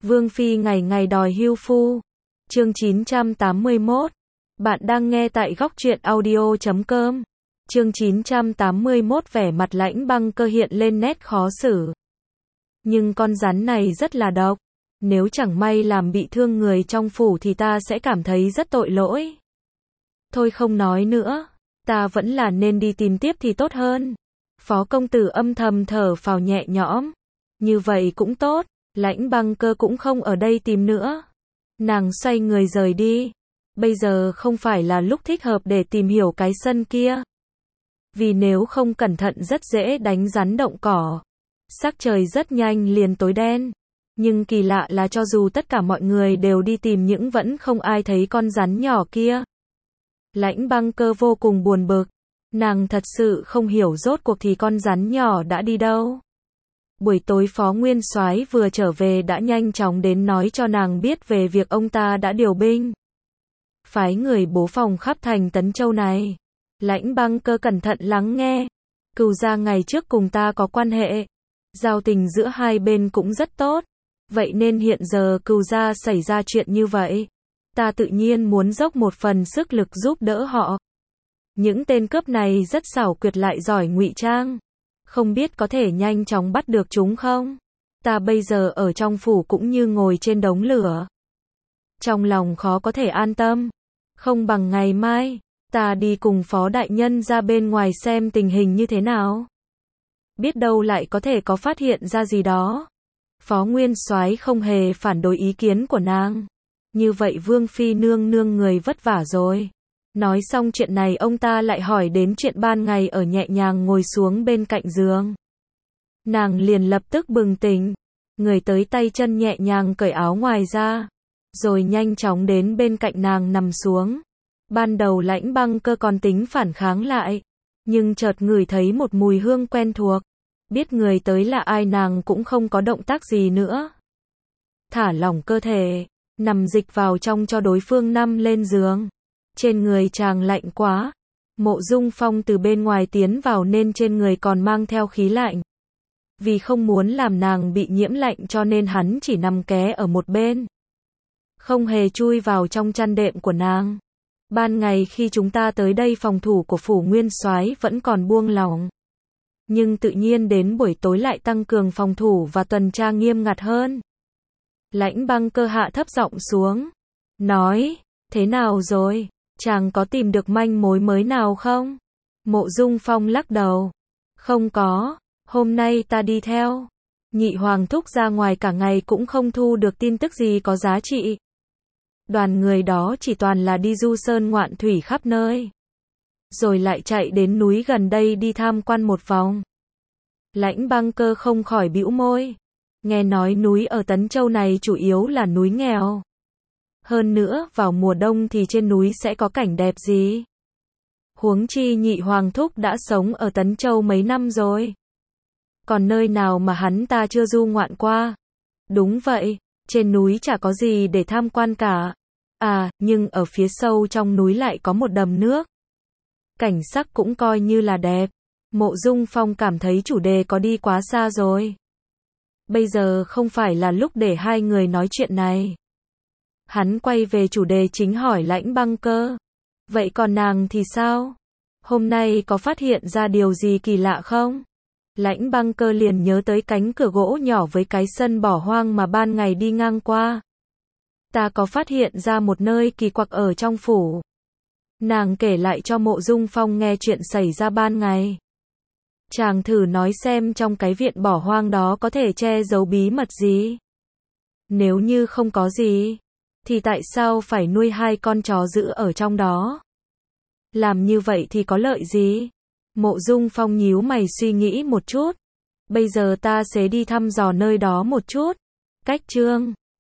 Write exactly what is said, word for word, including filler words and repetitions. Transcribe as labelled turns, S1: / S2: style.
S1: Vương Phi ngày ngày đòi hưu phu. Chương chín trăm tám mươi mốt. Bạn đang nghe tại góc truyện audio chấm com. Chương chín trăm tám mươi mốt vẻ mặt Lãnh Băng Cơ hiện lên nét khó xử. Nhưng con rắn này rất là độc. Nếu chẳng may làm bị thương người trong phủ thì ta sẽ cảm thấy rất tội lỗi. Thôi không nói nữa. Ta vẫn là nên đi tìm tiếp thì tốt hơn. Phó công tử âm thầm thở phào nhẹ nhõm. Như vậy cũng tốt. Lãnh Băng Cơ cũng không ở đây tìm nữa. Nàng xoay người rời đi. Bây giờ không phải là lúc thích hợp để tìm hiểu cái sân kia. Vì nếu không cẩn thận rất dễ đánh rắn động cỏ. Sắc trời rất nhanh liền tối đen. Nhưng kỳ lạ là cho dù tất cả mọi người đều đi tìm nhưng vẫn không ai thấy con rắn nhỏ kia. Lãnh Băng Cơ vô cùng buồn bực. Nàng thật sự không hiểu rốt cuộc thì con rắn nhỏ đã đi đâu. Buổi tối Phó Nguyên Soái vừa trở về đã nhanh chóng đến nói cho nàng biết về việc ông ta đã điều binh. Phái người bố phòng khắp thành Tấn Châu này. Lãnh Băng Cơ cẩn thận lắng nghe. Cửu gia ngày trước cùng ta có quan hệ. Giao tình giữa hai bên cũng rất tốt. Vậy nên hiện giờ Cửu gia xảy ra chuyện như vậy. Ta tự nhiên muốn dốc một phần sức lực giúp đỡ họ. Những tên cướp này rất xảo quyệt lại giỏi ngụy trang. Không biết có thể nhanh chóng bắt được chúng không? Ta bây giờ ở trong phủ cũng như ngồi trên đống lửa. Trong lòng khó có thể an tâm. Không bằng ngày mai, ta đi cùng Phó đại nhân ra bên ngoài xem tình hình như thế nào. Biết đâu lại có thể có phát hiện ra gì đó. Phó Nguyên Soái không hề phản đối ý kiến của nàng. Như vậy Vương Phi nương nương người vất vả rồi. Nói xong chuyện này ông ta lại hỏi đến chuyện ban ngày ở nhẹ nhàng ngồi xuống bên cạnh giường. Nàng liền lập tức bừng tỉnh. Người tới tay chân nhẹ nhàng cởi áo ngoài ra. Rồi nhanh chóng đến bên cạnh nàng nằm xuống. Ban đầu Lãnh Băng Cơ còn tính phản kháng lại. Nhưng chợt ngửi thấy một mùi hương quen thuộc. Biết người tới là ai nàng cũng không có động tác gì nữa. Thả lỏng cơ thể. Nằm dịch vào trong cho đối phương nằm lên giường. Trên người chàng lạnh quá. Mộ Dung Phong từ bên ngoài tiến vào nên trên người còn mang theo khí lạnh. Vì không muốn làm nàng bị nhiễm lạnh cho nên hắn chỉ nằm ké ở một bên. Không hề chui vào trong chăn đệm của nàng. Ban ngày khi chúng ta tới đây phòng thủ của phủ Nguyên Soái vẫn còn buông lỏng. Nhưng tự nhiên đến buổi tối lại tăng cường phòng thủ và tuần tra nghiêm ngặt hơn. Lãnh Băng Cơ hạ thấp giọng xuống. Nói, thế nào rồi? Chàng có tìm được manh mối mới nào không? Mộ Dung Phong lắc đầu. Không có, hôm nay ta đi theo. Nhị Hoàng thúc ra ngoài cả ngày cũng không thu được tin tức gì có giá trị. Đoàn người đó chỉ toàn là đi du sơn ngoạn thủy khắp nơi. Rồi lại chạy đến núi gần đây đi tham quan một vòng. Lãnh Băng Cơ không khỏi bĩu môi. Nghe nói núi ở Tấn Châu này chủ yếu là núi nghèo. Hơn nữa, vào mùa đông thì trên núi sẽ có cảnh đẹp gì? Huống chi Nhị Hoàng thúc đã sống ở Tấn Châu mấy năm rồi. Còn nơi nào mà hắn ta chưa du ngoạn qua? Đúng vậy, trên núi chả có gì để tham quan cả. À, nhưng ở phía sâu trong núi lại có một đầm nước. Cảnh sắc cũng coi như là đẹp. Mộ Dung Phong cảm thấy chủ đề có đi quá xa rồi. Bây giờ không phải là lúc để hai người nói chuyện này. Hắn quay về chủ đề chính hỏi Lãnh Băng Cơ. Vậy còn nàng thì sao? Hôm nay có phát hiện ra điều gì kỳ lạ không? Lãnh Băng Cơ liền nhớ tới cánh cửa gỗ nhỏ với cái sân bỏ hoang mà ban ngày đi ngang qua. Ta có phát hiện ra một nơi kỳ quặc ở trong phủ. Nàng kể lại cho Mộ Dung Phong nghe chuyện xảy ra ban ngày. Chàng thử nói xem trong cái viện bỏ hoang đó có thể che giấu bí mật gì? Nếu như không có gì, thì tại sao phải nuôi hai con chó giữ ở trong đó? Làm như vậy thì có lợi gì? Mộ Dung Phong nhíu mày suy nghĩ một chút. Bây giờ ta sẽ đi thăm dò nơi đó một chút. Cách chương